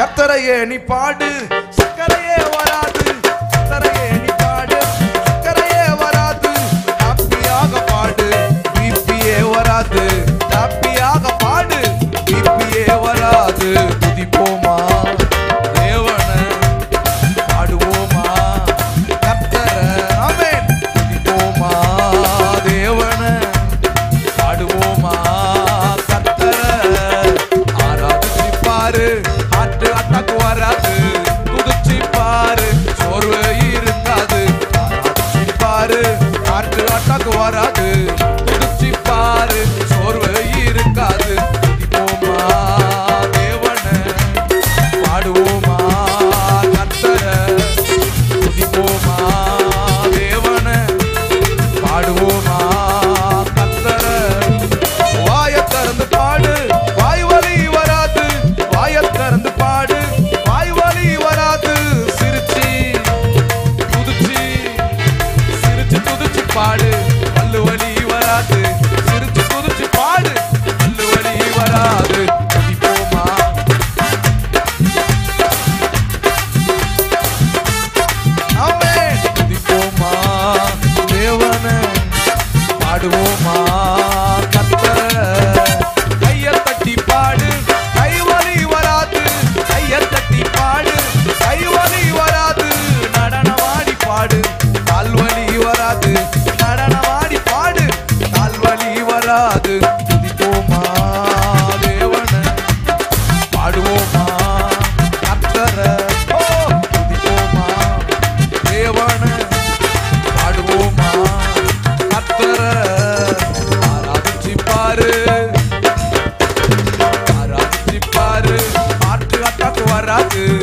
கர்த்தரையே நீ பாடு, சக்கரையே வராது. கர்த்தரையே நீ பாடு, சக்கரையே வராது. ஹாப்பியாக பாடு, பிபியே வராது. ஹாப்பியாக பாடு, பிபியே வராது. துதிப்போமா தேவனை, பாடுவோமா கர்த்தரை. ஆமென். துதிப்போமா தேவனை, பாடுவோமா கர்த்தரை. ஆராதிச்சு பாரு, ஹார்ட் அட்டாக் வராது. துதிச்சு பாரு, சோர்வு இருக்காது. ஆராதிச்சு பாரு, ஹார்ட் அட்டாக் வராது. துதிச்சு பாரு, சோர்வு இருக்காது. துதிப்போமா தேவனை, பாடுவோமா கர்த்தரை. துதிப்போமா தேவனை, பாடுவோமா கர்த்தரை. வாயை திறந்து பாடு, வாய் வலி வராது. வாயை திறந்து பாடு, வாய் வலி வராது. சிரிச்சு துதிச்சு, சிரிச்சு துதிச்சு பாடு, பல்லு வலி வராது. சிரிச்சு துதிச்சு பாடு, பல்லு வலி வராது. துதிப்போமா ஆமென். துதிப்போமா தேவனை, பாடுவோமா கர்த்தரை. கையை தட்டி பாடு, கை வலி வராது. கையை தட்டி பாடு, கை வலி வராது. நடனமாடி பாடு, கால் வலி வராது. நடனமாடி பாடு, கால் வலி வராது. துதிப்போமா தேவனை, பாடுவோமா கர்த்தரை. ஓ துதிப்போமா தேவனை, பாடுவோமா கர்த்தரை. ஆராதிச்சு பாரு, ஆராதிச்சு பாரு, ஹார்ட் அட்டாக் வராது.